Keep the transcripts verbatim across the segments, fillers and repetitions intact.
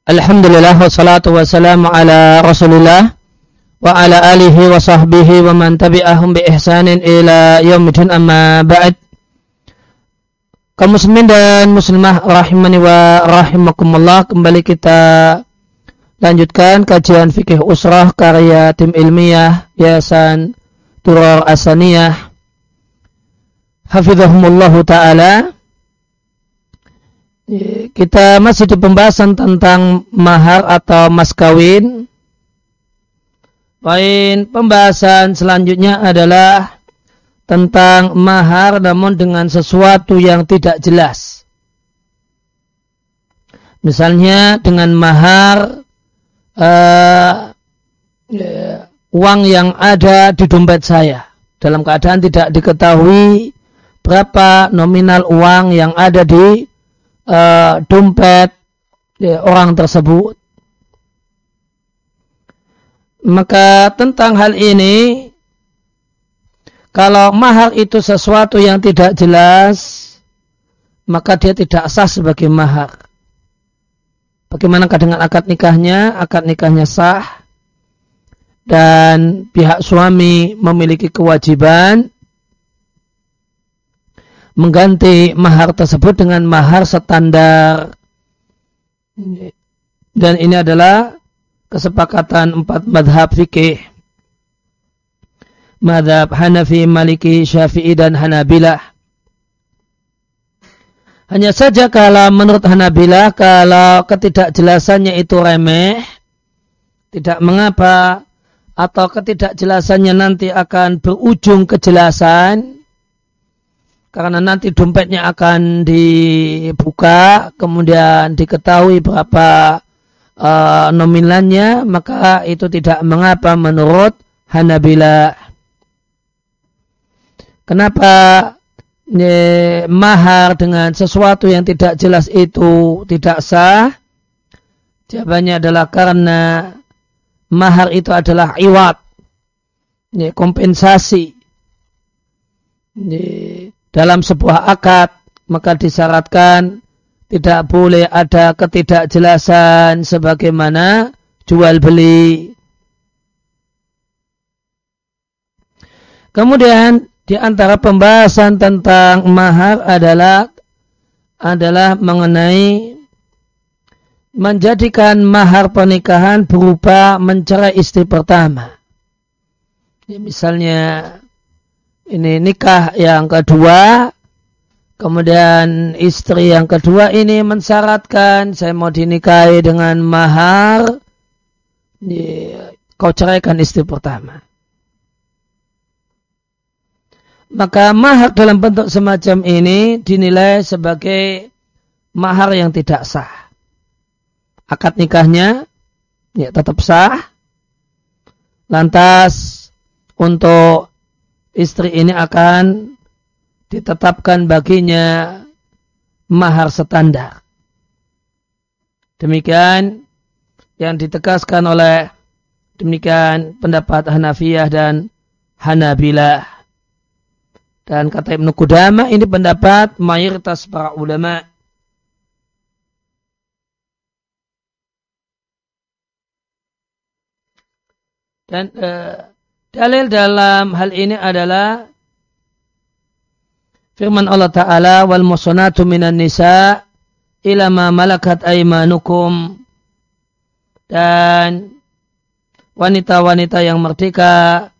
Alhamdulillah wassalatu wassalamu ala Rasulillah wa ala alihi wa sahbihi wa man tabi'ahum bi ihsanin ila yaumil amma ba'd. Kaum muslimin dan muslimah rahimani wa rahimakumullah, kembali kita lanjutkan kajian fikih usrah karya tim ilmiah Yayasan Durar As-Saniyah hafizahumullahu ta'ala. Kita masih di pembahasan tentang mahar atau mas kawin. Poin pembahasan selanjutnya adalah tentang mahar namun dengan sesuatu yang tidak jelas. Misalnya dengan mahar uh, uang yang ada di dompet saya, dalam keadaan tidak diketahui berapa nominal uang yang ada di Uh, dompet ya, orang tersebut. Maka tentang hal ini, kalau mahar itu sesuatu yang tidak jelas, maka dia tidak sah sebagai mahar. Bagaimanakah dengan akad nikahnya? Akad nikahnya sah dan pihak suami memiliki kewajiban mengganti mahar tersebut dengan mahar standar. Dan ini adalah kesepakatan empat madhab fikih. Madhab Hanafi, Maliki, Syafi'i, dan Hanabilah. Hanya saja kalau menurut Hanabilah, kalau ketidakjelasannya itu remeh, tidak mengapa, atau ketidakjelasannya nanti akan berujung kejelasan, karena nanti dompetnya akan dibuka, kemudian diketahui berapa uh, nominalnya, maka itu tidak mengapa menurut Hanabilah. Kenapa ye, mahar dengan sesuatu yang tidak jelas itu tidak sah? Jawabannya adalah karena mahar itu adalah iwat, ye, kompensasi. Ye, dalam sebuah akad, maka disyaratkan tidak boleh ada ketidakjelasan sebagaimana jual beli. Kemudian di antara pembahasan tentang mahar adalah adalah mengenai menjadikan mahar pernikahan berupa mencerai istri pertama. Ya, misalnya ini nikah yang kedua, kemudian istri yang kedua ini mensyaratkan, saya mau dinikahi dengan mahar, kau ceraikan istri pertama. Maka mahar dalam bentuk semacam ini dinilai sebagai mahar yang tidak sah. Akad nikahnya ya tetap sah. Lantas untuk istri ini akan ditetapkan baginya mahar standar. Demikian yang ditegaskan oleh demikian pendapat Hanafiyah dan Hanabilah. Dan kata Ibnu Qudamah, ini pendapat mayoritas para ulama. Dan uh, dalil dalam hal ini adalah firman Allah Ta'ala, wal muhsanatu minan nisa ila ma malakat aymanukum, dan wanita-wanita yang merdeka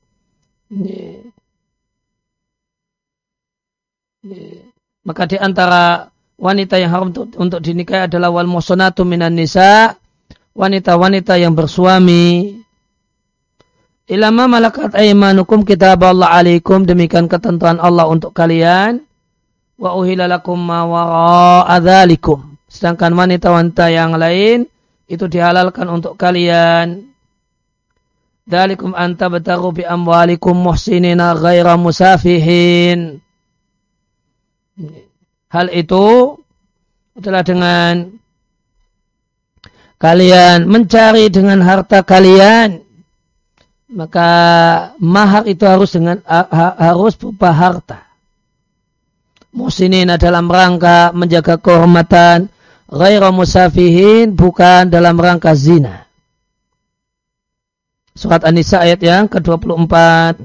maka di antara wanita yang haram untuk, untuk dinikahi adalah wal muhsanatu minan nisa, wanita-wanita yang bersuami. Ilama malakat aymanukum kitab Allah alaikum, demikian ketentuan Allah untuk kalian. Wa uhila lakum ma wara'a dzalikum, sedangkan wanita-wanita yang lain itu dihalalkan untuk kalian. Dzalikum anta bataru bi amwalikum muhsinina ghaira musafihin. Hal itu adalah dengan kalian mencari dengan harta kalian, maka mahar itu harus dengan harus berupa harta. Muhsinina dalam rangka menjaga kehormatan ghairu musafihin, bukan dalam rangka zina. Surat An-Nisa ayat yang ke dua puluh empat.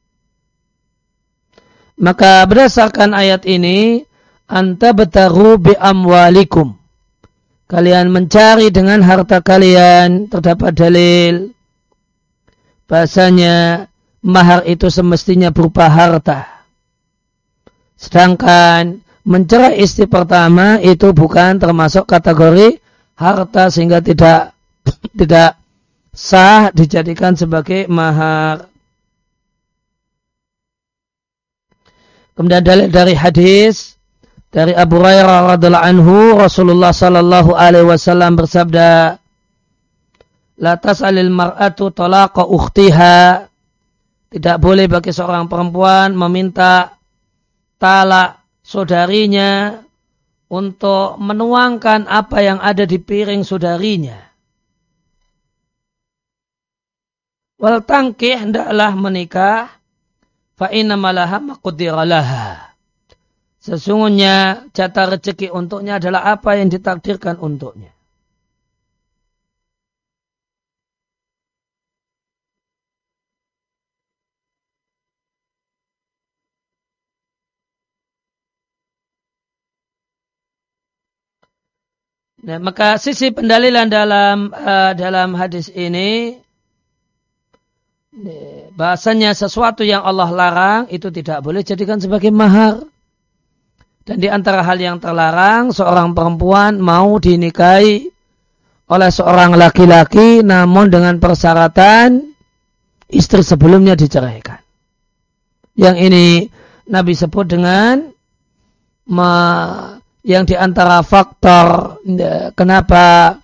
Maka berdasarkan ayat ini, anta betaru bi amwalikum. Kalian mencari dengan harta kalian, terdapat dalil bahasanya mahar itu semestinya berupa harta. Sedangkan mencerai istri pertama itu bukan termasuk kategori harta sehingga tidak tidak sah dijadikan sebagai mahar. Kemudian dalil dari hadis dari Abu Hurairah radhiallahu anhu, Rasulullah sallallahu alaihi wasallam bersabda, la tas'alil mar'atu talaqa ukhtiha. Tidak boleh bagi seorang perempuan meminta talak saudarinya untuk menuangkan apa yang ada di piring saudarinya. Wal tangkih, hendaklah menikah, fa inna malaha maqdira laha. Sesungguhnya jatah rezeki untuknya adalah apa yang ditakdirkan untuknya. Nah, maka sisi pendalilan dalam uh, dalam hadis ini, bahasanya sesuatu yang Allah larang itu tidak boleh jadikan sebagai mahar. Dan di antara hal yang terlarang, seorang perempuan mau dinikahi oleh seorang laki-laki namun dengan persyaratan istri sebelumnya diceraikan. Yang ini Nabi sebut dengan ma, yang di antara faktor kenapa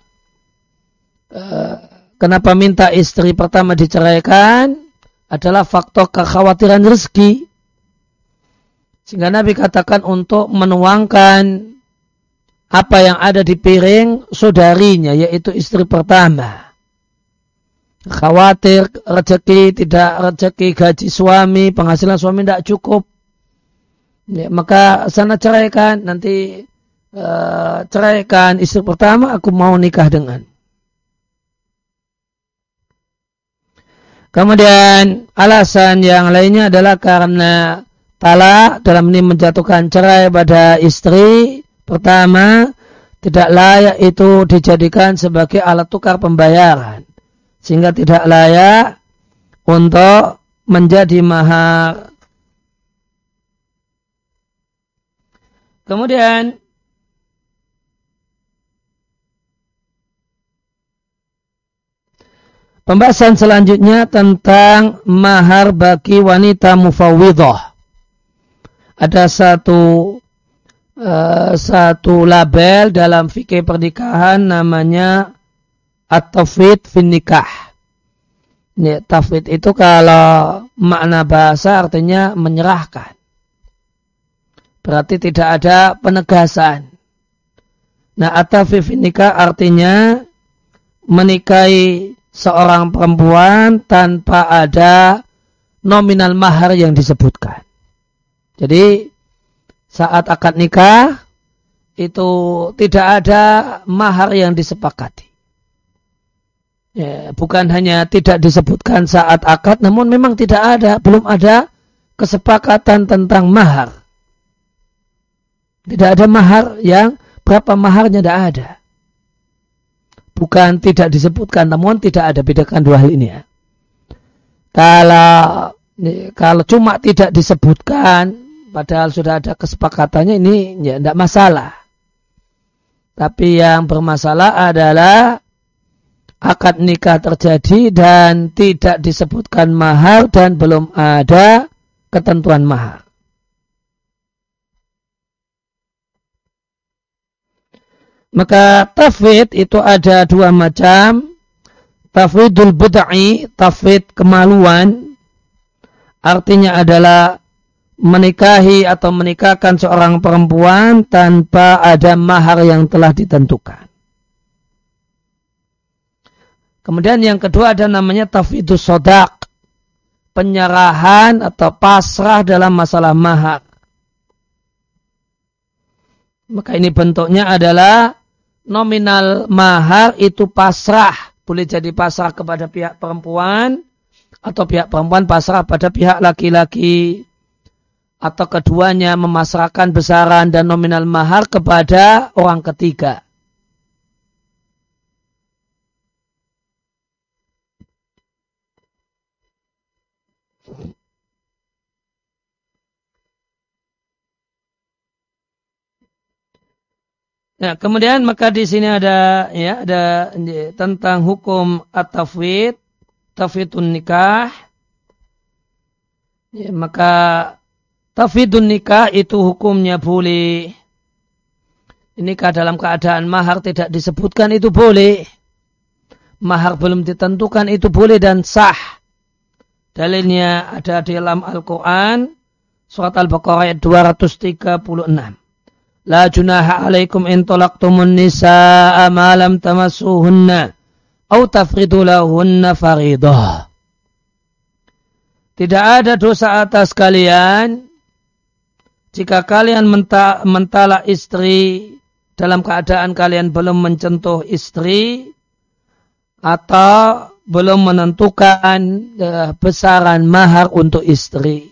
kenapa minta istri pertama diceraikan adalah faktor kekhawatiran rezeki. Sehingga Nabi katakan untuk menuangkan apa yang ada di piring saudarinya, yaitu istri pertama. Khawatir rezeki tidak rezeki gaji suami, penghasilan suami tidak cukup. Ya, maka sana ceraikan, nanti uh, ceraikan istri pertama, aku mau nikah dengan. Kemudian alasan yang lainnya adalah karena talak dalam ini menjatuhkan cerai pada istri pertama tidak layak itu dijadikan sebagai alat tukar pembayaran. Sehingga tidak layak untuk menjadi mahar. Kemudian pembahasan selanjutnya tentang mahar bagi wanita mufawwidhah. Ada satu uh, satu label dalam fikih pernikahan namanya at-tafwid fin nikah. Ya, tafwid itu kalau makna bahasa artinya menyerahkan. Berarti tidak ada penegasan. Nah, at-tafwid fin nikah artinya menikahi seorang perempuan tanpa ada nominal mahar yang disebutkan. Jadi saat akad nikah itu tidak ada mahar yang disepakati. Ya, bukan hanya tidak disebutkan saat akad, namun memang tidak ada, belum ada kesepakatan tentang mahar. Tidak ada mahar yang berapa maharnya tidak ada. Bukan tidak disebutkan, namun tidak ada, bedakan dua hal ini ya. Kalau kalau cuma tidak disebutkan padahal sudah ada kesepakatannya, ini ya tidak masalah. Tapi yang bermasalah adalah akad nikah terjadi dan tidak disebutkan mahar dan belum ada ketentuan mahar. Maka tafwid itu ada dua macam. Tafwidul bid'i, tafwid kemaluan, artinya adalah menikahi atau menikahkan seorang perempuan tanpa ada mahar yang telah ditentukan. Kemudian yang kedua ada namanya tafwidus sodaq, penyerahan atau pasrah dalam masalah mahar. Maka ini bentuknya adalah nominal mahar itu pasrah, boleh jadi pasrah kepada pihak perempuan atau pihak perempuan pasrah pada pihak laki-laki, atau keduanya memasrahkan besaran dan nominal mahar kepada orang ketiga. Nah, kemudian maka di sini ada ya ada tentang hukum at-tafwid, tafwidun nikah. Ya, maka tafwidun nikah itu hukumnya boleh. Nikah dalam keadaan mahar tidak disebutkan itu boleh. Mahar belum ditentukan itu boleh dan sah. Dalilnya ada di dalam Al-Quran surat Al-Baqarah ayat dua ratus tiga puluh enam. La junaha alaikum in talaqtumun nisaa ma lam tamassuhunna au tafridu lahunna faridah. Tidak ada dosa atas kalian jika kalian menta- mentalak istri dalam keadaan kalian belum mencentuh istri atau belum menentukan uh, besaran mahar untuk istri.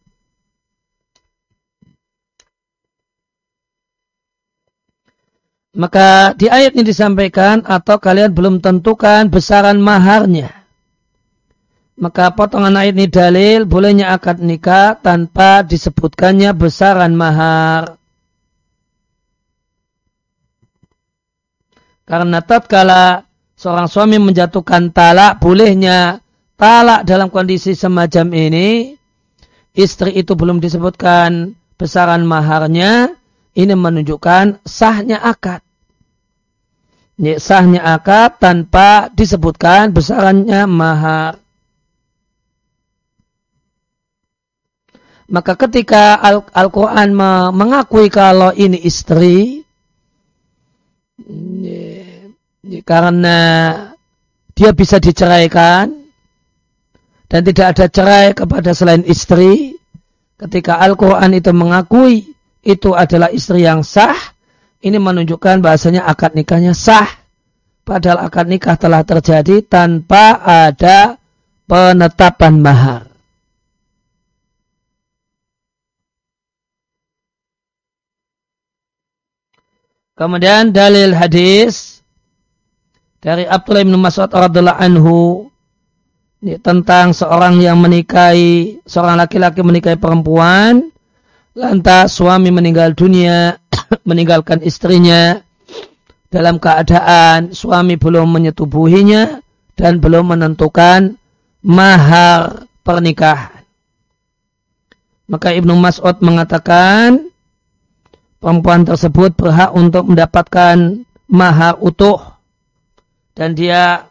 Maka di ayat ini disampaikan atau kalian belum tentukan besaran maharnya. Maka potongan ayat ini dalil bolehnya akad nikah tanpa disebutkannya besaran mahar. Karena tatkala seorang suami menjatuhkan talak, bolehnya talak dalam kondisi semacam ini, istri itu belum disebutkan besaran maharnya, ini menunjukkan sahnya akad. Sahnya akad tanpa disebutkan besarannya mahar. Maka ketika Al- Al-Quran mengakui kalau ini istri, karena dia bisa diceraikan dan tidak ada cerai kepada selain istri, ketika Al-Quran itu mengakui itu adalah istri yang sah, ini menunjukkan bahasanya akad nikahnya sah. Padahal akad nikah telah terjadi tanpa ada penetapan mahar. Kemudian dalil hadis dari Abdullah bin Mas'ud radhiyallahu anhu tentang seorang yang menikahi, seorang laki-laki menikahi perempuan, lantas suami meninggal dunia, meninggalkan istrinya dalam keadaan suami belum menyetubuhinya dan belum menentukan mahar pernikahan. Maka Ibnu Mas'ud mengatakan perempuan tersebut berhak untuk mendapatkan mahar utuh dan dia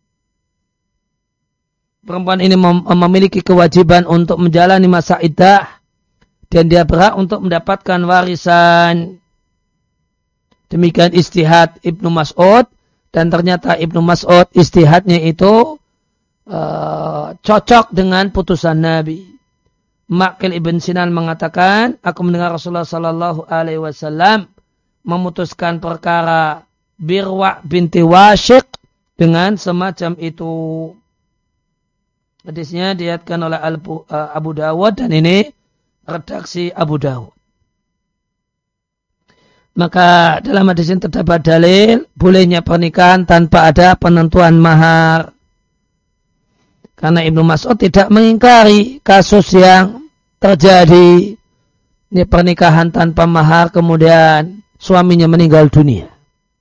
perempuan ini memiliki kewajiban untuk menjalani masa iddah dan dia berhak untuk mendapatkan warisan. Demikian istihad Ibnu Mas'ud, dan ternyata Ibnu Mas'ud istihadnya itu uh, cocok dengan putusan Nabi. Maqil Ibn Sinan mengatakan, aku mendengar Rasulullah Sallallahu Alaihi Wasallam memutuskan perkara Birwa binti Washiq dengan semacam itu. Hadisnya diriwayatkan oleh Abu Dawud dan ini redaksi Abu Dawud. Maka dalam hadis ini terdapat dalil bolehnya pernikahan tanpa ada penentuan mahar. Karena Ibnu Mas'ud tidak mengingkari kasus yang terjadi ini pernikahan tanpa mahar kemudian suaminya meninggal dunia.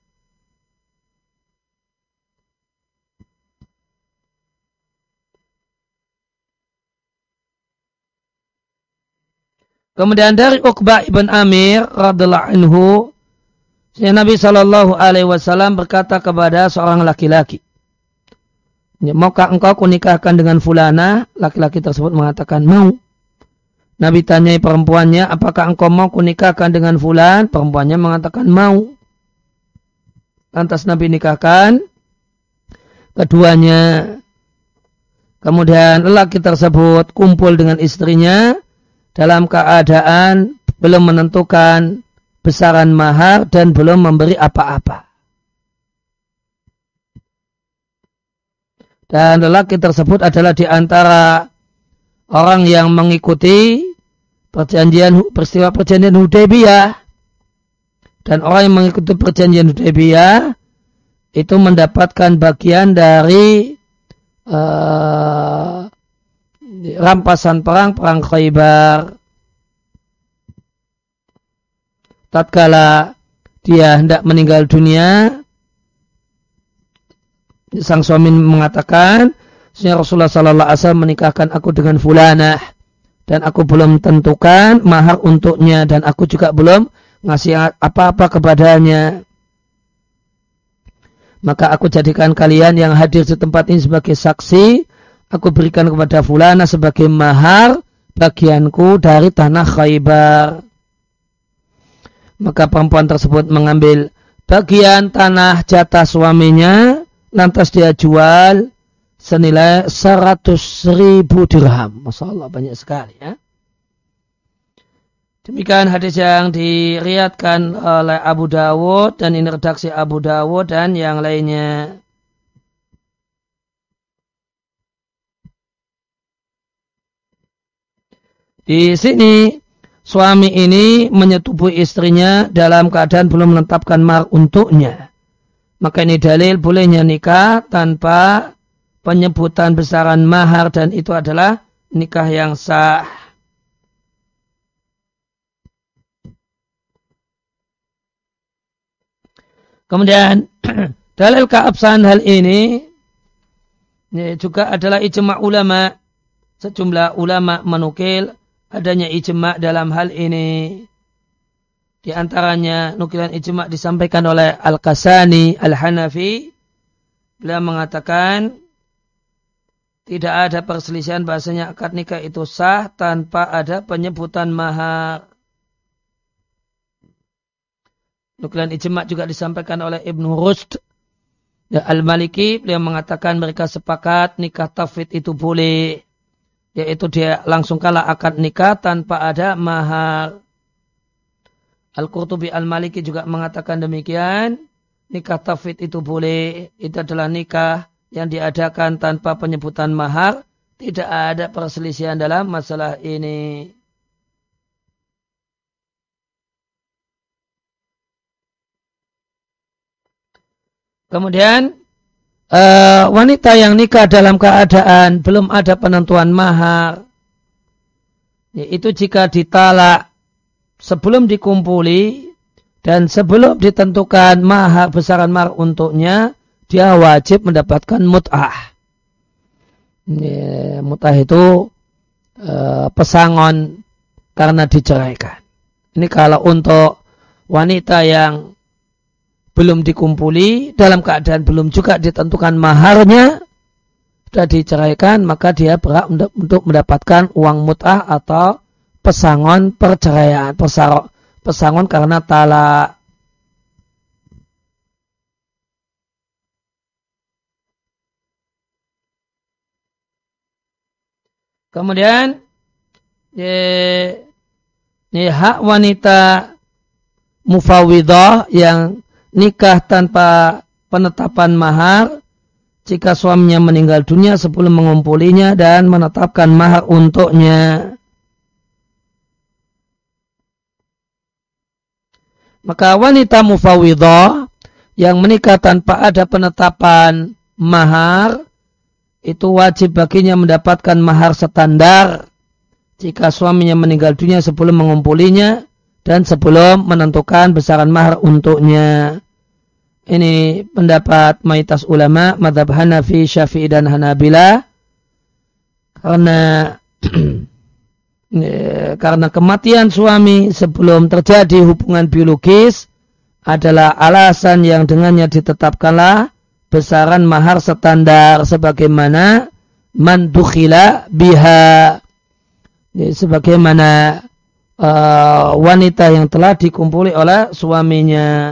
Kemudian dari Uqbah ibn Amir radhiallahu anhu, Nabi Shallallahu Alaihi Wasallam berkata kepada seorang laki-laki, maukah engkau kunikahkan dengan fulana? Laki-laki tersebut mengatakan mau. Nabi tanyai perempuannya, apakah engkau mau kunikahkan dengan fulan? Perempuannya mengatakan mau. Lantas Nabi nikahkan keduanya. Kemudian lelaki tersebut kumpul dengan istrinya dalam keadaan belum menentukan besaran mahar dan belum memberi apa-apa. Dan lelaki tersebut adalah di antara orang yang mengikuti perjanjian peristiwa perjanjian Hudaybiyah. Dan orang yang mengikuti perjanjian Hudaybiyah itu mendapatkan bagian dari uh, rampasan perang perang Khaybar. Tatkala dia hendak meninggal dunia, sang suami mengatakan, Rasulullah Sallallahu Alaihi Wasallam menikahkan aku dengan fulanah dan aku belum tentukan mahar untuknya dan aku juga belum ngasih apa-apa kepadanya. Maka aku jadikan kalian yang hadir di tempat ini sebagai saksi. Aku berikan kepada fulanah sebagai mahar bagianku dari tanah Khaybar. Maka perempuan tersebut mengambil bagian tanah jatah suaminya, lantas dia jual senilai seratus ribu dirham. Masya Allah, banyak sekali ya. Demikian hadis yang diriatkan oleh Abu Dawud, dan ini redaksi Abu Dawud dan yang lainnya. Di sini suami ini menyetubuhi istrinya dalam keadaan belum menetapkan mahar untuknya. Maka ini dalil bolehnya nikah tanpa penyebutan besaran mahar, dan itu adalah nikah yang sah. Kemudian dalil keabsahan hal ini, ini juga adalah ijma' ulama. Sejumlah ulama menukil adanya ijma' dalam hal ini. Di antaranya nukilan ijma' disampaikan oleh Al-Kasani Al-Hanafi. Beliau mengatakan tidak ada perselisihan bahasanya akad nikah itu sah tanpa ada penyebutan mahar. Nukilan ijma' juga disampaikan oleh Ibnu Rushd Al-Maliki. Beliau mengatakan mereka sepakat nikah tafwid itu boleh, yaitu dia langsung kalah akad nikah tanpa ada mahar. Al-Qurtubi Al-Maliki juga mengatakan demikian. Nikah tafwid itu boleh. Itu adalah nikah yang diadakan tanpa penyebutan mahar. Tidak ada perselisihan dalam masalah ini. Kemudian uh, wanita yang nikah dalam keadaan belum ada penentuan mahar, yaitu jika ditalak sebelum dikumpuli dan sebelum ditentukan mahar besaran mahar untuknya, dia wajib mendapatkan mut'ah. Ya, mut'ah itu uh, pesangon karena diceraikan. Ini kalau untuk wanita yang belum dikumpuli, dalam keadaan belum juga ditentukan maharnya, sudah diceraikan, maka dia berhak untuk mendapatkan uang mut'ah atau pesangon perceraian, pesangon karena talak. Kemudian ye, ye, hak wanita mufawwidah yang nikah tanpa penetapan mahar jika suaminya meninggal dunia sebelum mengumpulinya dan menetapkan mahar untuknya. Maka wanita mufawwidah yang menikah tanpa ada penetapan mahar, itu wajib baginya mendapatkan mahar standar jika suaminya meninggal dunia sebelum mengumpulinya dan sebelum menentukan besaran mahar untuknya. Ini pendapat mayoritas ulama mazhab Hanafi, Syafi'i dan Hanabila, karena karena kematian suami sebelum terjadi hubungan biologis adalah alasan yang dengannya ditetapkanlah besaran mahar standar sebagaimana man dukhila biha, sebagaimana Uh, wanita yang telah dikumpuli oleh suaminya.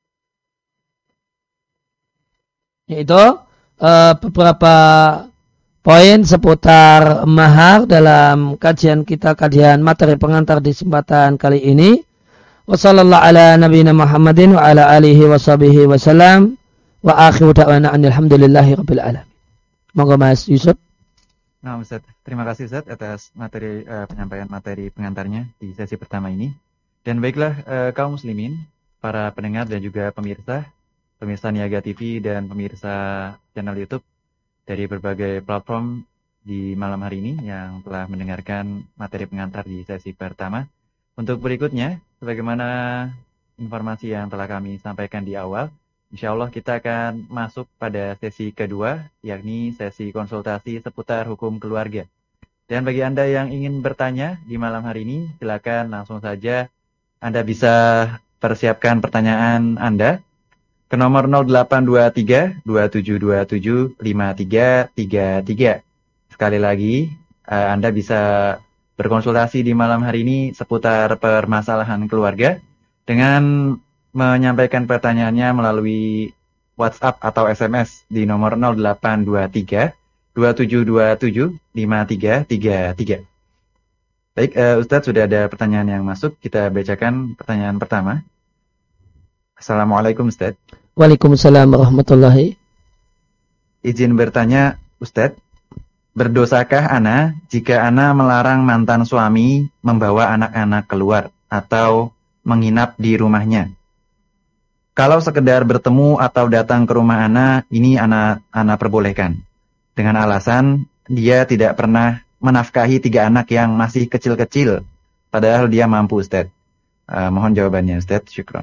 Yaitu uh, beberapa poin seputar mahar dalam kajian kita, kajian materi pengantar di kesempatan kali ini. Wassallallahu ala nabiyina Muhammadin wa ala alihi wa sahbihi wasallam wa akhiru da'wana alhamdulillahi rabbil alamin. Moga Mas Yusuf. Nah Ustaz, terima kasih Ustaz atas materi uh, penyampaian materi pengantarnya di sesi pertama ini. Dan baiklah uh, kaum muslimin, para pendengar dan juga pemirsa, pemirsa Niaga T V dan pemirsa channel YouTube dari berbagai platform di malam hari ini yang telah mendengarkan materi pengantar di sesi pertama. Untuk berikutnya, sebagaimana informasi yang telah kami sampaikan di awal, insya Allah kita akan masuk pada sesi kedua, yakni sesi konsultasi seputar hukum keluarga. Dan bagi Anda yang ingin bertanya di malam hari ini, silakan langsung saja Anda bisa persiapkan pertanyaan Anda ke nomor nol delapan dua tiga dua tujuh dua tujuh lima tiga tiga tiga. Sekali lagi, Anda bisa berkonsultasi di malam hari ini seputar permasalahan keluarga dengan menyampaikan pertanyaannya melalui WhatsApp atau S M S di nomor nol delapan dua tiga dua tujuh dua tujuh lima tiga tiga tiga. Baik, uh, Ustadz, sudah ada pertanyaan yang masuk. Kita bacakan pertanyaan pertama. Assalamualaikum Ustadz. Waalaikumsalam warahmatullahi. Izin bertanya Ustadz, berdosakah ana jika ana melarang mantan suami membawa anak-anak keluar atau menginap di rumahnya? Kalau sekedar bertemu atau datang ke rumah ana, ini ana ana perbolehkan. Dengan alasan dia tidak pernah menafkahi tiga anak yang masih kecil-kecil, padahal dia mampu, Ustaz. Uh, mohon jawabannya, Ustaz. Syukron.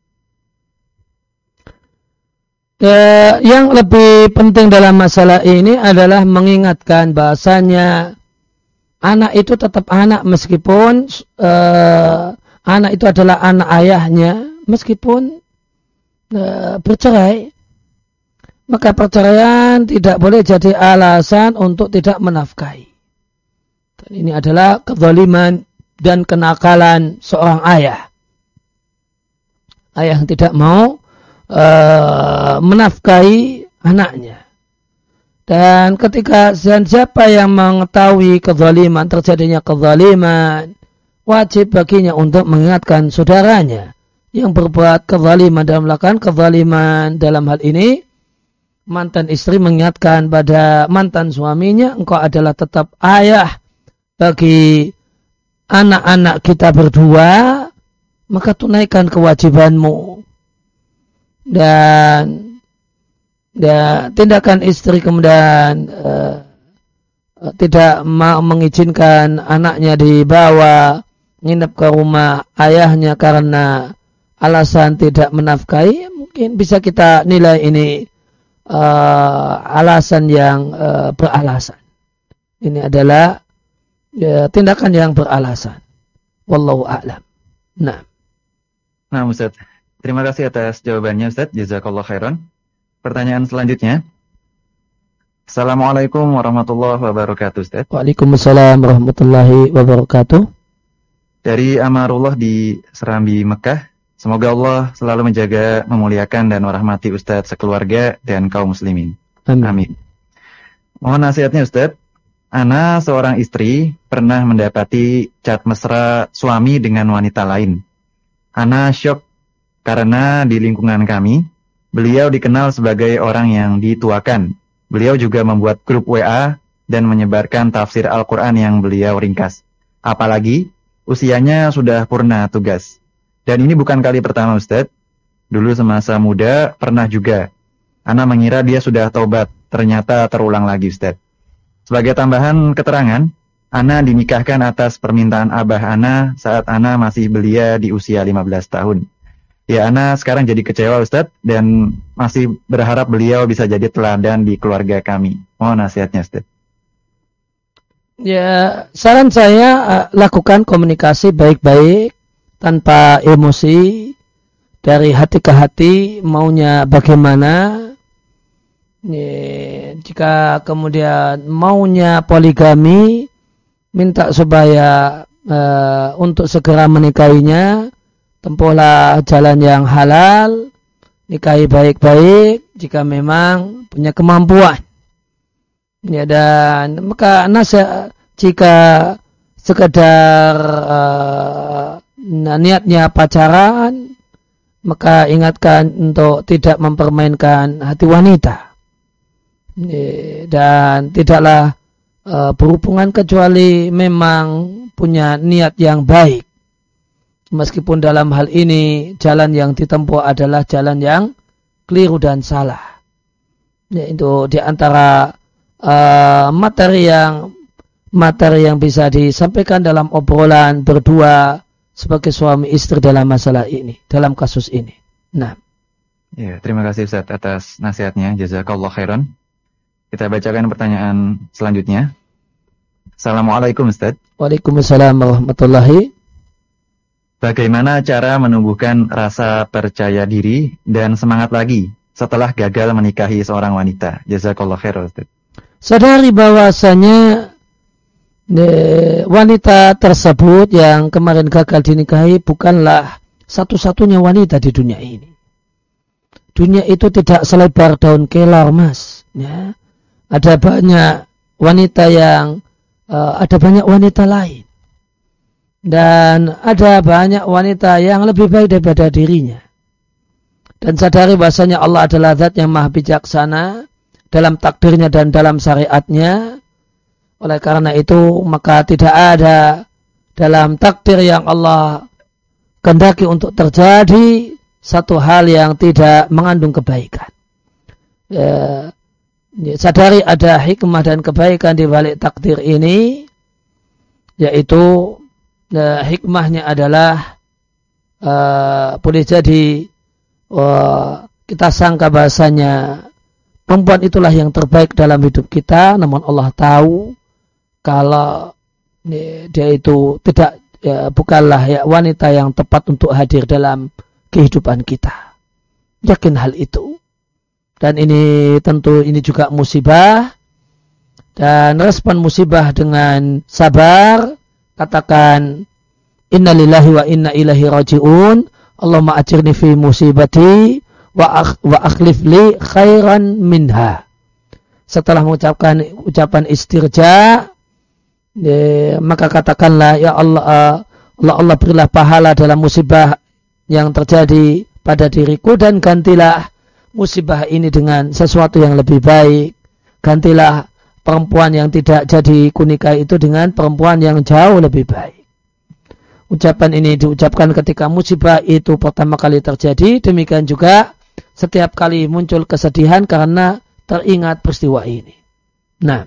Uh, yang lebih penting dalam masalah ini adalah mengingatkan bahasanya anak itu tetap anak meskipun uh, anak itu adalah anak ayahnya, meskipun uh, bercerai. Maka perceraian tidak boleh jadi alasan untuk tidak menafkahi. Dan ini adalah kezaliman dan kenakalan seorang ayah. Ayah yang tidak mau Uh, menafkahi anaknya. Dan ketika siapa yang mengetahui kezaliman, terjadinya kezaliman, wajib baginya untuk mengingatkan saudaranya yang berbuat kezaliman dan melakukan kezaliman. Dalam hal ini, mantan istri mengingatkan pada mantan suaminya, engkau adalah tetap ayah bagi anak-anak kita berdua, maka tunaikan kewajibanmu. Dan ya, tindakan istri kemudian uh, tidak mau mengizinkan anaknya dibawa nginep ke rumah ayahnya karena alasan tidak menafkahi, mungkin bisa kita nilai ini uh, alasan yang uh, beralasan. Ini adalah ya, tindakan yang beralasan. Wallahu a'lam. Nah. Nah, Ustaz, terima kasih atas jawabannya, Ustaz. Jazakallah khairan. Pertanyaan selanjutnya. Assalamualaikum warahmatullahi wabarakatuh, Ustaz. Waalaikumsalam warahmatullahi wabarakatuh. Dari Amarullah di Serambi, Mekah. Semoga Allah selalu menjaga, memuliakan, dan merahmati Ustaz sekeluarga dan kaum muslimin. Amin. Amin. Mohon nasihatnya, Ustaz. Ana seorang istri pernah mendapati chat mesra suami dengan wanita lain. Ana syok karena di lingkungan kami, beliau dikenal sebagai orang yang dituakan. Beliau juga membuat grup W A dan menyebarkan tafsir Al-Quran yang beliau ringkas. Apalagi, usianya sudah purna tugas. Dan ini bukan kali pertama, Ustadz. Dulu semasa muda, pernah juga. Ana mengira dia sudah taubat, ternyata terulang lagi, Ustadz. Sebagai tambahan keterangan, Ana dinikahkan atas permintaan abah Ana saat Ana masih belia di usia lima belas tahun. Ya, Ana sekarang jadi kecewa, Ustadz, dan masih berharap beliau bisa jadi teladan di keluarga kami. Mohon nasihatnya, Ustadz. Ya, saran saya uh, lakukan komunikasi baik-baik, tanpa emosi, dari hati ke hati, maunya bagaimana. Ya, jika kemudian maunya poligami, minta supaya uh, untuk segera menikahinya, tempuhlah jalan yang halal, nikahi baik-baik jika memang punya kemampuan. Ya, dan maka nasihat jika sekedar uh, niatnya pacaran, maka ingatkan untuk tidak mempermainkan hati wanita. Dan tidaklah uh, berhubungan kecuali memang punya niat yang baik. Meskipun dalam hal ini jalan yang ditempuh adalah jalan yang keliru dan salah. Yaitu di antara uh, materi yang materi yang bisa disampaikan dalam obrolan berdua sebagai suami istri dalam masalah ini, dalam kasus ini. Nah, ya, terima kasih Ustaz atas nasihatnya. Jazakallah khairan. Kita bacakan pertanyaan selanjutnya. Assalamualaikum Ustaz. Waalaikumsalam warahmatullahi. Bagaimana cara menumbuhkan rasa percaya diri dan semangat lagi setelah gagal menikahi seorang wanita? Jazakallah khairan Ustaz. Sadari bahwasanya wanita tersebut yang kemarin gagal dinikahi bukanlah satu-satunya wanita di dunia ini. Dunia itu tidak selebar daun kelor, Mas. Ya. Ada banyak wanita yang uh, ada banyak wanita lain, dan ada banyak wanita yang lebih baik daripada dirinya. Dan sadari bahasanya Allah adalah Zat yang Maha Bijaksana dalam takdirnya dan dalam syariatnya. Oleh karena itu, maka tidak ada dalam takdir yang Allah kehendaki untuk terjadi satu hal yang tidak mengandung kebaikan. Ya, ya, sadari ada hikmah dan kebaikan di balik takdir ini, yaitu ya, hikmahnya adalah uh, boleh jadi uh, kita sangka bahasanya perempuan itulah yang terbaik dalam hidup kita, namun Allah tahu kalau dia itu tidak, ya, bukanlah ya, wanita yang tepat untuk hadir dalam kehidupan kita. Yakin hal itu. Dan ini tentu ini juga musibah. Dan respon musibah dengan sabar. Katakan, inna lillahi wa inna ilaihi raji'un. Allahumma ajirni fi musibati wa, akh, wa akhlif li khairan minha. Setelah mengucapkan ucapan istirja, Ya, maka katakanlah, ya Allah, uh, Allah, Allah berilah pahala dalam musibah yang terjadi pada diriku, dan gantilah musibah ini dengan sesuatu yang lebih baik. Gantilah perempuan yang tidak jadi kunikahi itu dengan perempuan yang jauh lebih baik. Ucapan ini diucapkan ketika musibah itu pertama kali terjadi. Demikian juga setiap kali muncul kesedihan karena teringat peristiwa ini. Nah,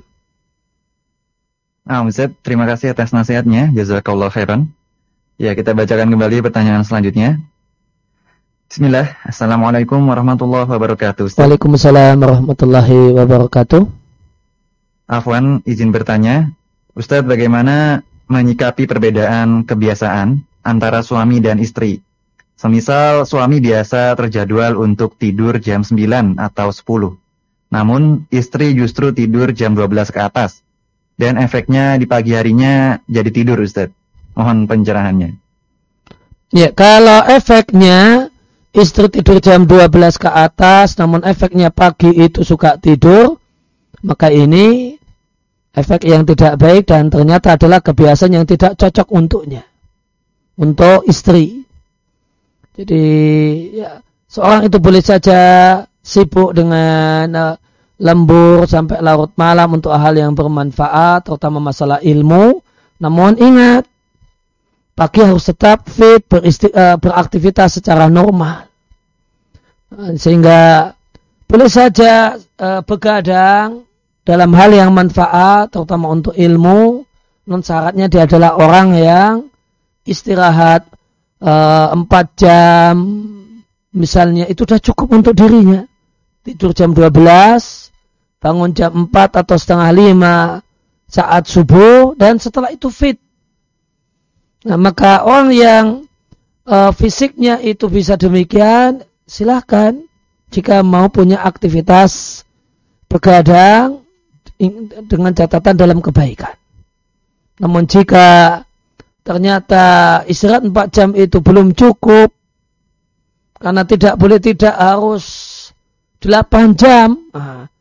Nah, Ustaz, terima kasih atas nasihatnya. Jazakallah khairan. Ya, kita bacakan kembali pertanyaan selanjutnya. Bismillah. Assalamualaikum warahmatullahi wabarakatuh. Ustaz. Waalaikumsalam warahmatullahi wabarakatuh. Afwan, izin bertanya. Ustaz, bagaimana menyikapi perbedaan kebiasaan antara suami dan istri? Semisal suami biasa terjadwal untuk tidur jam sembilan atau sepuluh. Namun istri justru tidur jam dua belas ke atas. Dan efeknya di pagi harinya jadi tidur, Ustaz. Mohon pencerahannya. Ya, kalau efeknya istri tidur jam dua belas ke atas, namun efeknya pagi itu suka tidur, maka ini efek yang tidak baik dan ternyata adalah kebiasaan yang tidak cocok untuknya, untuk istri. Jadi, ya, seorang itu boleh saja sibuk dengan uh, lembur sampai larut malam untuk hal yang bermanfaat, terutama masalah ilmu. Namun ingat, pagi harus tetap fit, beristi- uh, beraktivitas secara normal. Uh, sehingga boleh saja uh, begadang dalam hal yang manfaat, terutama untuk ilmu. Non syaratnya dia adalah orang yang istirahat uh, empat jam, misalnya, itu sudah cukup untuk dirinya. Tidur jam dua belas, bangun jam empat atau setengah lima saat subuh, dan setelah itu fit. Nah, maka orang yang uh, fisiknya itu bisa demikian, silahkan jika mau punya aktivitas begadang dengan catatan dalam kebaikan. Namun jika ternyata istirahat empat jam itu belum cukup, karena tidak boleh tidak harus delapan jam, nah,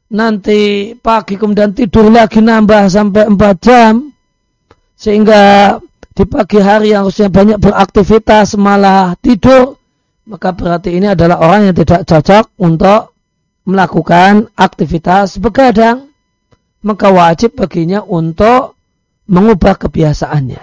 nanti pagi kemudian tidur lagi nambah sampai empat jam, sehingga di pagi hari yang harusnya banyak beraktivitas malah tidur, maka berarti ini adalah orang yang tidak cocok untuk melakukan aktivitas begadang. Maka wajib baginya untuk mengubah kebiasaannya,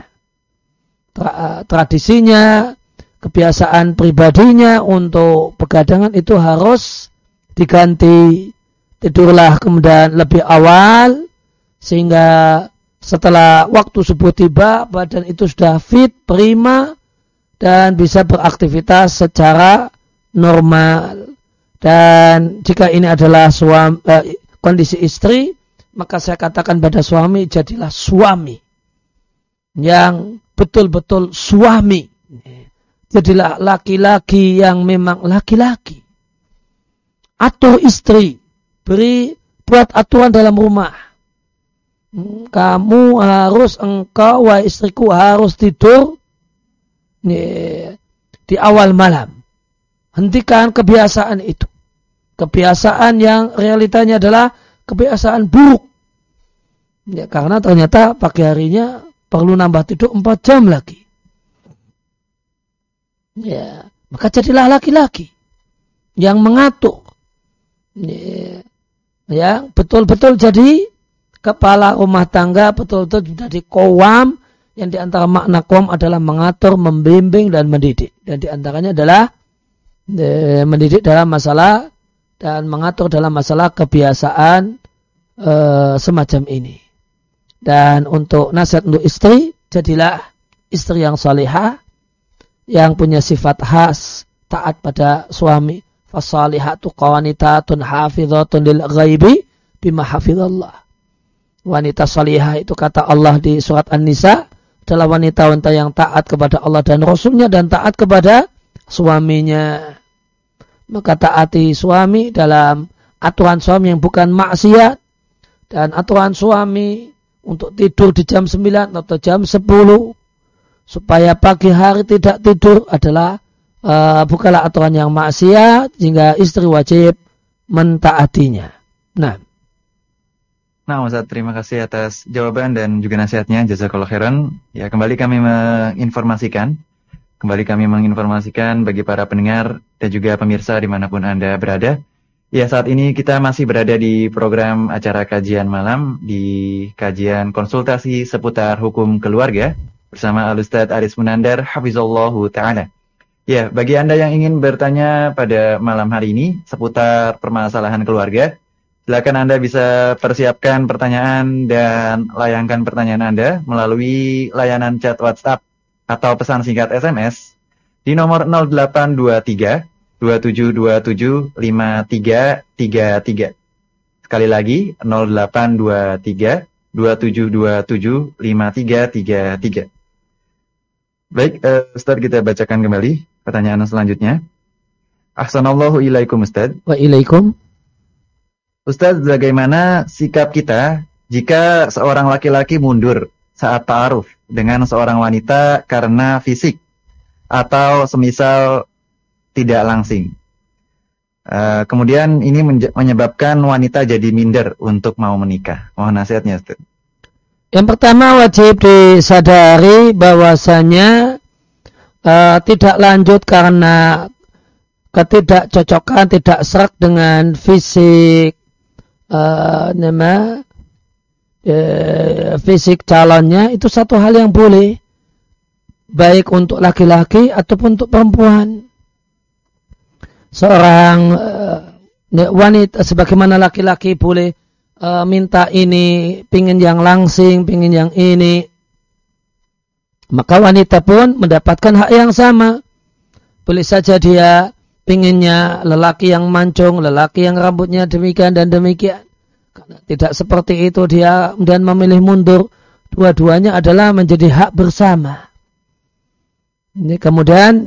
tradisinya, kebiasaan pribadinya untuk begadangan itu harus diganti. Tidurlah kemudian lebih awal, sehingga setelah waktu subuh tiba badan itu sudah fit, prima, dan bisa beraktivitas secara normal. Dan jika ini adalah suami, eh, kondisi istri, maka saya katakan pada suami, jadilah suami yang betul-betul suami. Jadilah laki-laki yang memang laki-laki. Atur istri, beri buat aturan dalam rumah. Kamu harus, engkau, wahai istriku, harus tidur di awal malam. Hentikan kebiasaan itu. Kebiasaan yang realitanya adalah kebiasaan buruk. Ya, karena ternyata pagi harinya perlu nambah tidur empat jam lagi. Ya, maka jadilah laki-laki yang mengatur. Ya, ya, betul-betul jadi kepala rumah tangga, betul-betul menjadi qawam, yang diantara makna qawam adalah mengatur, membimbing, dan mendidik. Dan diantaranya adalah e, mendidik dalam masalah dan mengatur dalam masalah kebiasaan e, semacam ini. Dan untuk nasihat untuk istri, jadilah istri yang salihah, yang punya sifat khas, taat pada suami. Fasalihatu qawanitatun hafizatun lil ghaibi bima hafizallah. Wanita salihah itu kata Allah di surat An-Nisa adalah wanita-wanita yang taat kepada Allah dan Rasulnya dan taat kepada suaminya. Maka taati suami dalam aturan suami yang bukan maksiat, dan aturan suami untuk tidur di jam sembilan atau jam sepuluh supaya pagi hari tidak tidur adalah uh, bukanlah aturan yang maksiat, sehingga istri wajib mentaatinya. Nah, Nah, Ustaz, terima kasih atas jawaban dan juga nasihatnya. Jazakallahu khairan. Ya, kembali kami menginformasikan, kembali kami menginformasikan bagi para pendengar dan juga pemirsa dimanapun Anda berada. Ya, saat ini kita masih berada di program acara kajian malam, di kajian konsultasi seputar hukum keluarga bersama Al-Ustaz Aris Munandar, hafizallahu ta'ala. Ya, bagi Anda yang ingin bertanya pada malam hari ini seputar permasalahan keluarga, silakan Anda bisa persiapkan pertanyaan dan layangkan pertanyaan Anda melalui layanan chat WhatsApp atau pesan singkat S M S di nomor nol delapan dua tiga dua tujuh dua tujuh lima tiga tiga tiga. Sekali lagi nol delapan dua tiga dua tujuh dua tujuh lima tiga tiga tiga. Baik, uh, Ustaz, kita bacakan kembali pertanyaan selanjutnya. Ahsanallahu ilaikum Ustaz. Wa ilaikum. Ustaz, bagaimana sikap kita jika seorang laki-laki mundur saat ta'aruf dengan seorang wanita karena fisik atau semisal tidak langsing? Uh, kemudian ini menyebabkan wanita jadi minder untuk mau menikah. Mohon nasihatnya, Ustaz. Yang pertama, wajib disadari bahwasanya uh, tidak lanjut karena ketidakcocokan, tidak serak dengan fisik Uh, nama uh, fisik calonnya, itu satu hal yang boleh, baik untuk laki-laki ataupun untuk perempuan. Seorang uh, wanita, sebagaimana laki-laki boleh uh, minta ini, pingin yang langsing, pingin yang ini, maka wanita pun mendapatkan hak yang sama. Boleh saja dia pinginnya lelaki yang mancung, lelaki yang rambutnya demikian dan demikian. Karena tidak seperti itu dia dan memilih mundur. Dua-duanya adalah menjadi hak bersama. Ini kemudian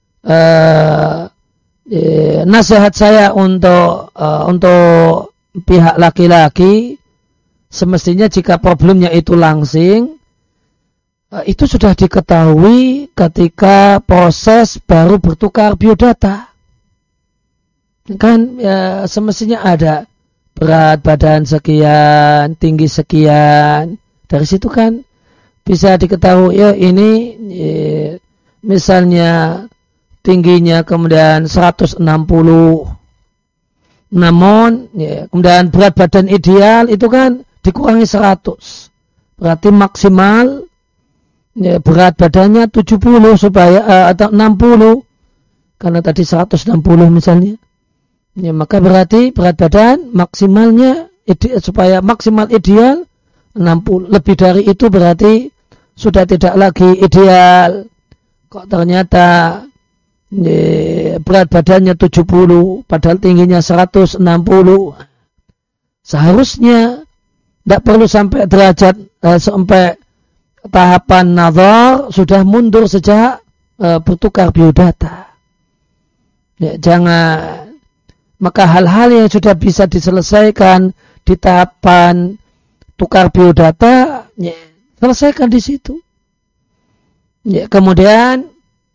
eh, eh, nasihat saya untuk eh, untuk pihak laki-laki, semestinya jika problemnya itu langsing, eh, itu sudah diketahui ketika proses baru bertukar biodata. Kan ya, semestinya ada berat badan sekian, tinggi sekian. Dari situ kan bisa diketahui ya ini ya, misalnya tingginya kemudian seratus enam puluh. Namun ya, kemudian berat badan ideal itu kan dikurangi seratus. Berarti maksimal ya, berat badannya tujuh puluh supaya uh, atau enam puluh. Karena tadi seratus enam puluh misalnya. Ya, maka berarti berat badan maksimalnya ide, supaya maksimal ideal enam puluh. Lebih dari itu berarti sudah tidak lagi ideal. Kok ternyata ya, berat badannya tujuh puluh padahal tingginya seratus enam puluh. Seharusnya tidak perlu sampai derajat eh, sampai tahapan nazar, sudah mundur sejak eh, bertukar biodata. Ya, jangan. Maka hal-hal yang sudah bisa diselesaikan di tahapan tukar biodata, ya, selesaikan di situ. Ya, kemudian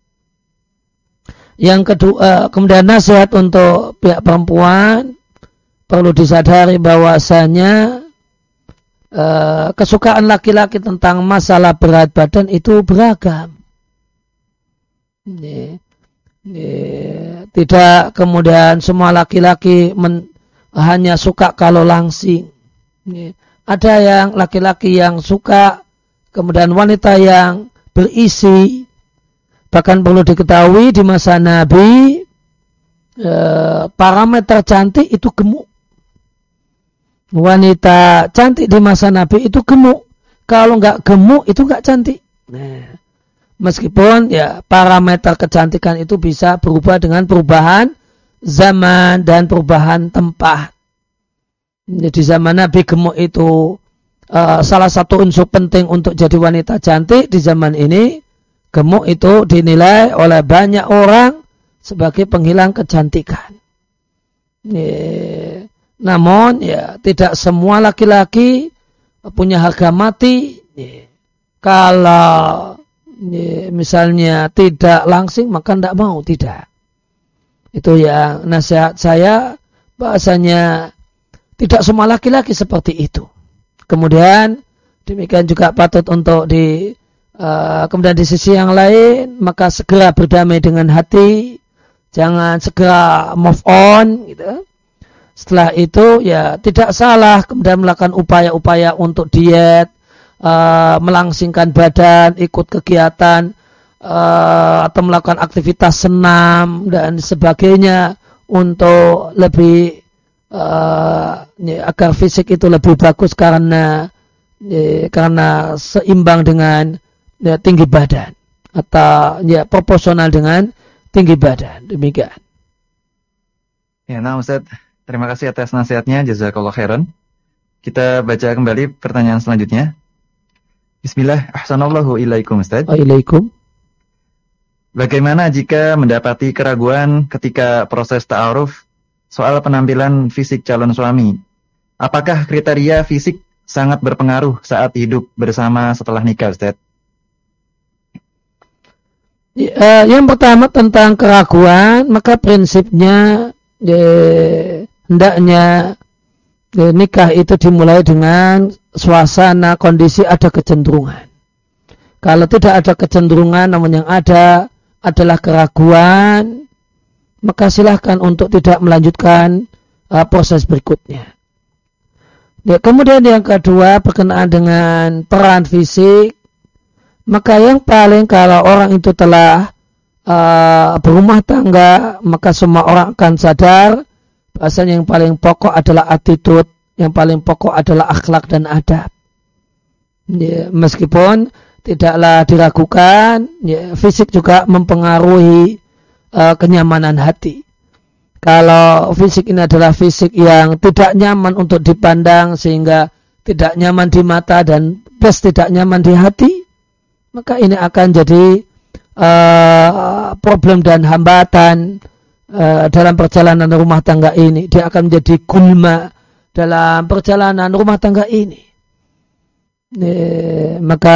yang kedua, kemudian nasihat untuk pihak perempuan, perlu disadari bahwasanya uh, kesukaan laki-laki tentang masalah berat badan itu beragam. Ya. Yeah. Tidak kemudian semua laki-laki men, hanya suka kalau langsing. Yeah. Ada yang laki-laki yang suka, kemudian wanita yang berisi. Bahkan perlu diketahui di masa Nabi eh, parameter cantik itu gemuk. Wanita cantik di masa Nabi itu gemuk. Kalau nggak gemuk itu nggak cantik. Nah. Meskipun ya parameter kecantikan itu bisa berubah dengan perubahan zaman dan perubahan tempat. Jadi zaman Nabi gemuk itu uh, salah satu unsur penting untuk jadi wanita cantik. Di zaman ini gemuk itu dinilai oleh banyak orang sebagai penghilang kecantikan. Ya, namun ya tidak semua laki-laki punya harga mati. Ya, kalau misalnya tidak langsing maka tidak mau, tidak. Itu yang nasihat saya, bahasanya tidak semua laki-laki seperti itu. Kemudian demikian juga patut untuk di uh, kemudian di sisi yang lain maka segera berdamai dengan hati, jangan segera move on gitu. Setelah itu ya tidak salah kemudian melakukan upaya-upaya untuk diet, Uh, melangsingkan badan, ikut kegiatan uh, atau melakukan aktivitas senam dan sebagainya untuk lebih uh, ya, agar fisik itu lebih bagus karena ya, karena seimbang dengan ya, tinggi badan atau ya proporsional dengan tinggi badan. Demikian. Ya, nah Ustaz, terima kasih atas nasihatnya, jazakallah khairan. Kita baca kembali pertanyaan selanjutnya. Bismillah, ahsanallahu ilaikum Ustaz. Waalaikum. Bagaimana jika mendapati keraguan ketika proses ta'aruf soal penampilan fisik calon suami? Apakah kriteria fisik sangat berpengaruh saat hidup bersama setelah nikah, Ustaz? Ya, yang pertama tentang keraguan, maka prinsipnya ya, hendaknya ya, nikah itu dimulai dengan suasana, kondisi ada kecenderungan. Kalau tidak ada kecenderungan, namun yang ada adalah keraguan, maka silahkan untuk tidak melanjutkan uh, proses berikutnya. Ya, kemudian yang kedua berkenaan dengan peran fisik, maka yang paling kalau orang itu telah uh, berumah tangga, maka semua orang akan sadar bahasanya yang paling pokok adalah attitude. Yang paling pokok adalah akhlak dan adab. Ya, meskipun tidaklah diragukan, ya, fisik juga mempengaruhi uh, kenyamanan hati. Kalau fisik ini adalah fisik yang tidak nyaman untuk dipandang sehingga tidak nyaman di mata dan plus tidak nyaman di hati, maka ini akan jadi uh, problem dan hambatan uh, dalam perjalanan rumah tangga ini. Dia akan menjadi gulma dalam perjalanan rumah tangga ini. E, maka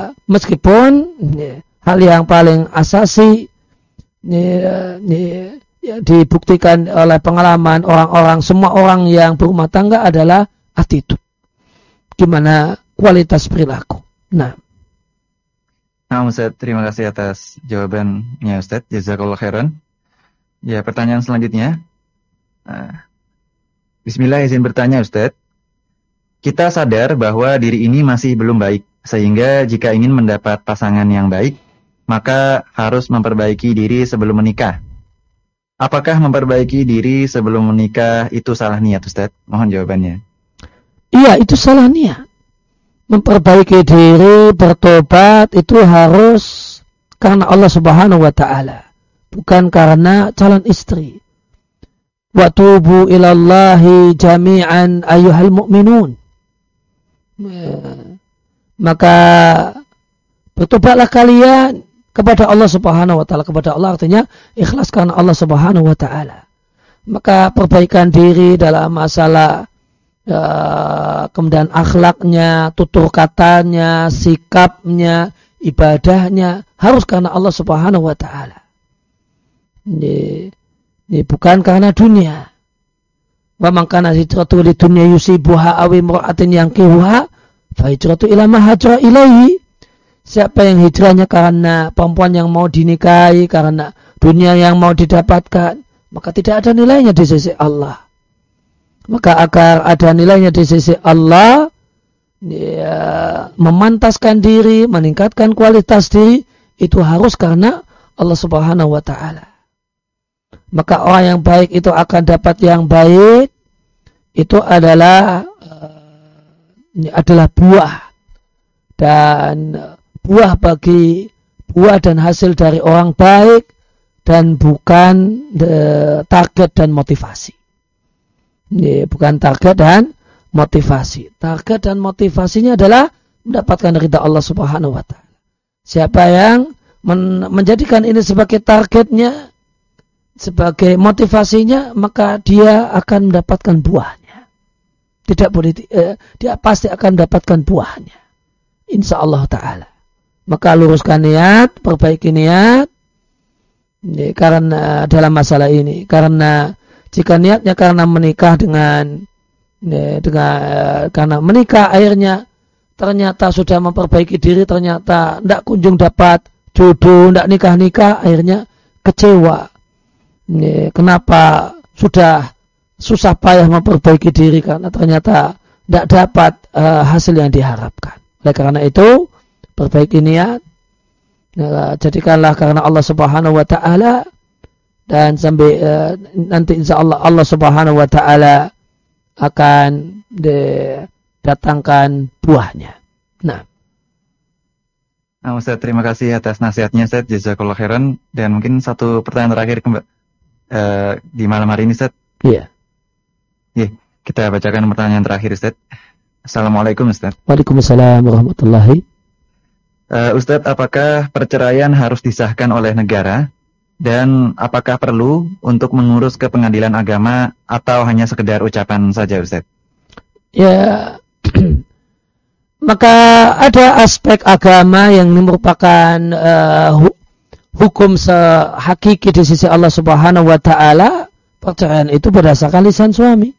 meskipun e, hal yang paling asasi e, e, ya, dibuktikan oleh pengalaman orang-orang, semua orang yang berumah tangga adalah attitude. Gimana kualitas perilaku. Nah. Nah, Ustaz, terima kasih atas jawabannya, Ustaz. Jazakallah khairan. Ya, pertanyaan selanjutnya. Nah, Bismillah, izin bertanya, Ustaz. Kita sadar bahwa diri ini masih belum baik, sehingga jika ingin mendapat pasangan yang baik, maka harus memperbaiki diri sebelum menikah. Apakah memperbaiki diri sebelum menikah itu salah niat, Ustaz? Mohon jawabannya. Iya, itu salah niat. Memperbaiki diri, bertobat itu harus karena Allah Subhanahu wa taala, bukan karena calon istri. Wa tubu ilallahi jami'an ayyuhal mu'minun. Maka bertobatlah kalian kepada Allah Subhanahu wa taala. Kepada Allah artinya ikhlas karena Allah Subhanahu wa taala. Maka perbaikan diri dalam masalah Uh, kemudian akhlaknya, tutur katanya, sikapnya, ibadahnya harus karena Allah Subhanahu wa taala. Ini, ini bukan karena dunia. Wa man kana hijratu li dunya yusibuha aw imra'atin yankihuha fa hijratu ila ma hajara ilaihi. Siapa yang hijrahnya karena perempuan yang mau dinikahi, karena dunia yang mau didapatkan, maka tidak ada nilainya di sisi Allah. Maka agar ada nilainya di sisi Allah, ya, memantaskan diri, meningkatkan kualitas diri, itu harus karena Allah Subhanahu wa taala. Maka orang yang baik itu akan dapat yang baik, itu adalah ini adalah buah, dan buah bagi buah dan hasil dari orang baik, dan bukan de, target dan motivasi. Ini bukan target dan motivasi. Target dan motivasinya adalah mendapatkan ridha Allah Subhanahu wa taala. Siapa yang men- menjadikan ini sebagai targetnya, sebagai motivasinya, maka dia akan mendapatkan buahnya. Tidak boleh eh, dia pasti akan mendapatkan buahnya. Insyaallah taala. Maka luruskan niat, perbaiki niat. Ini karena dalam masalah ini, karena jika niatnya karena menikah dengan ya, dengan karena menikah akhirnya ternyata sudah memperbaiki diri, ternyata tidak kunjung dapat jodoh, tidak nikah-nikah, akhirnya kecewa. Ya, kenapa sudah susah payah memperbaiki diri karena ternyata tidak dapat uh, hasil yang diharapkan. Oleh karena itu, perbaiki niat, ya, jadikanlah karena Allah Subhanahu wa taala. Dan sampai uh, nanti insya Allah Allah Subhanahu wa taala akan datangkan buahnya. Nah. Nah, Ustaz, terima kasih atas nasihatnya, Ustaz. Jazakallahu khairan. Dan mungkin satu pertanyaan terakhir uh, di malam hari ini, Ustaz. Iya. Iya, kita bacakan pertanyaan terakhir, Ustaz. Assalamualaikum, Ustaz. Waalaikumsalam warahmatullahi. Uh, Ustaz, apakah perceraian harus disahkan oleh negara? Dan apakah perlu untuk mengurus ke pengadilan agama atau hanya sekedar ucapan saja, Ustaz? Ya, maka ada aspek agama yang merupakan uh, hukum sehakiki di sisi Allah Subhanahu wa taala. Perceraian itu berdasarkan lisan suami.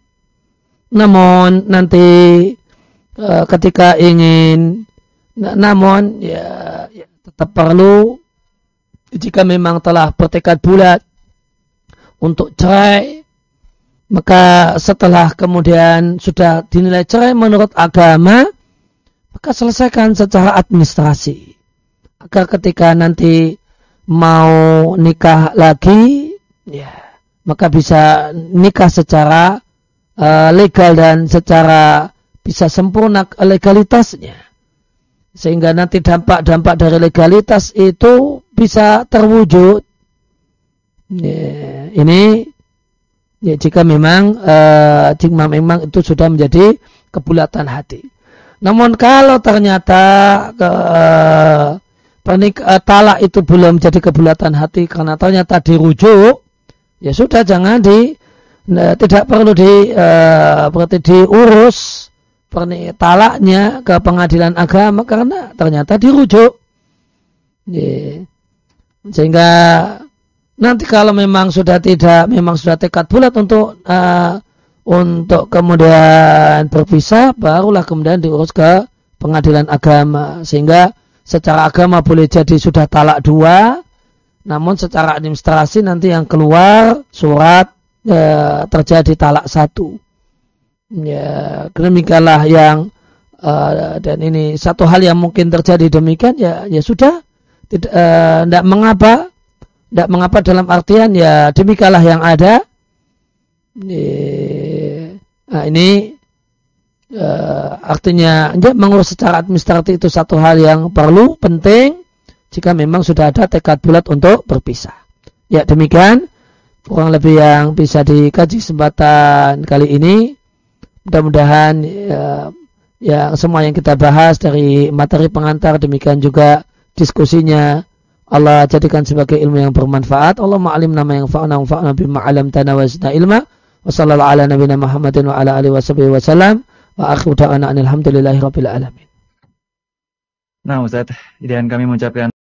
Namun nanti uh, ketika ingin, namun ya, ya tetap perlu. Jika memang telah bertekad bulat untuk cerai, maka setelah kemudian sudah dinilai cerai menurut agama, maka selesaikan secara administrasi. Agar ketika nanti mau nikah lagi, ya, maka bisa nikah secara uh, legal dan secara bisa sempurna legalitasnya. Sehingga nanti dampak-dampak dari legalitas itu bisa terwujud. Ya, ini ya, jika memang uh, jika memang itu sudah menjadi kebulatan hati. Namun kalau ternyata uh, pernik uh, talak itu belum menjadi kebulatan hati karena ternyata dirujuk, ya sudah, jangan di uh, tidak perlu di uh, berarti diurus pernik talaknya ke pengadilan agama karena ternyata dirujuk. Ya. Sehingga Nanti kalau memang sudah tidak, memang sudah tekad bulat untuk uh, untuk kemudian berpisah, barulah kemudian diurus ke pengadilan agama. Sehingga secara agama boleh jadi sudah talak dua, namun secara administrasi nanti yang keluar surat uh, terjadi talak satu. Ya, demikianlah yang uh, dan ini satu hal yang mungkin terjadi demikian, ya ya sudah, tidak uh, tidak mengapa. Tidak mengapa dalam artian ya demikianlah yang ada. Nah, ini uh, artinya ya, mengurus secara administratif itu satu hal yang perlu, penting jika memang sudah ada tekad bulat untuk berpisah. Ya demikian kurang lebih yang bisa dikaji kesempatan kali ini. Mudah-mudahan ya, ya semua yang kita bahas dari materi pengantar, demikian juga diskusinya, Allah jadikan sebagai ilmu yang bermanfaat. Allahumma alimna ma yanfa'una wanfa'na bima 'allamtana wa zidna ilma. Wa sallallahu ala nabiyyina Muhammadin wa ala alihi washabihi wasallam. Wa akhiru da'wana alhamdulillahi rabbil alamin. Nah, Ustaz, dan kami mengucapkan